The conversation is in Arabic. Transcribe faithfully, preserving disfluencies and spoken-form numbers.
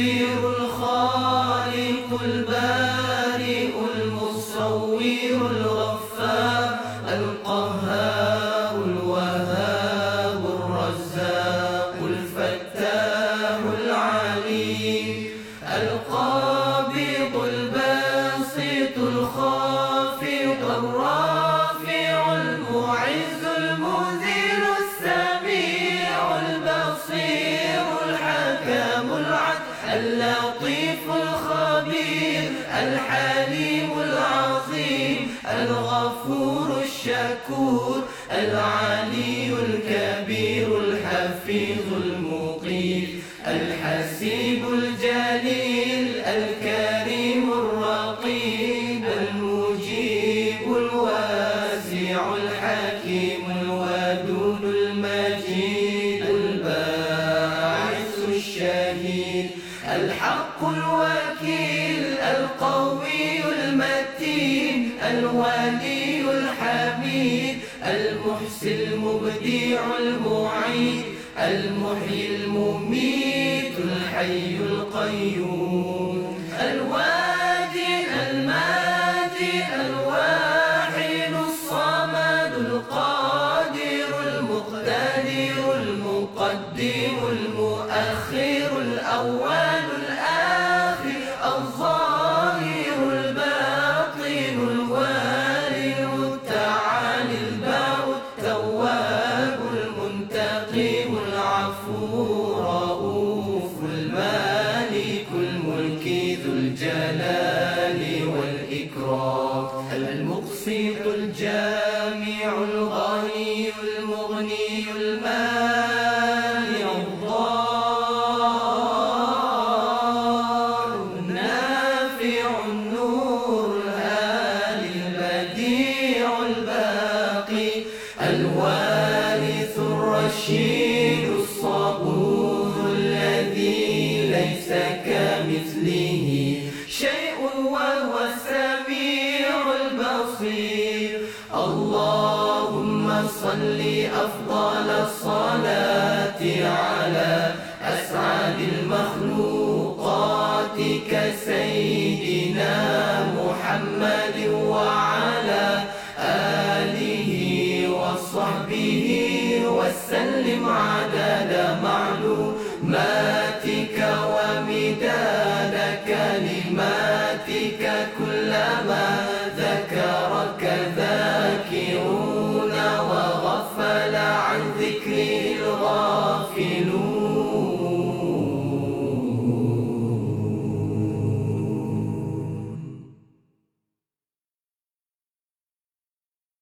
المدبر الخالق البارئ المصور الغفار القهار الوهاب الرزاق الفتاح العليم القابض الباسط الخافض الرافع المعز المذل السميع البصير الحكم العدل اللطيف الخبير الحليم العظيم الغفور الشكور العلي الكبير الحفيظ المقيت الحسيب الجليل الكريم الرقيب المجيب الواسع الحكيم الودود المجيد الباعث الشهيد الحق الوكيل القوي المتين الولي الحميد المحسن المبدع المعيد المحيي المميت الحي القيوم الواجي الماجي الواحد الصمد القادر المقتدر المقدم المؤخر الأول الآخر الظاهر الباطن الوالي المتعالي البار التواب المنتقم العفو رؤوف المالك الملك ذو الجلال والإكرام المقسط الجامع الغني المغني المانع الضار النافع النور الهادي البديع الباقي الوارث الرشيد الصبور الذي ليس كمثله شيء وهو السميع البصير اللهم صل أفضل الصلاة على أسعد المخلوقات كسيدنا محمد وعلى آله وصحبه وسلم عدد معلوماتك ومداد كلماتك كلما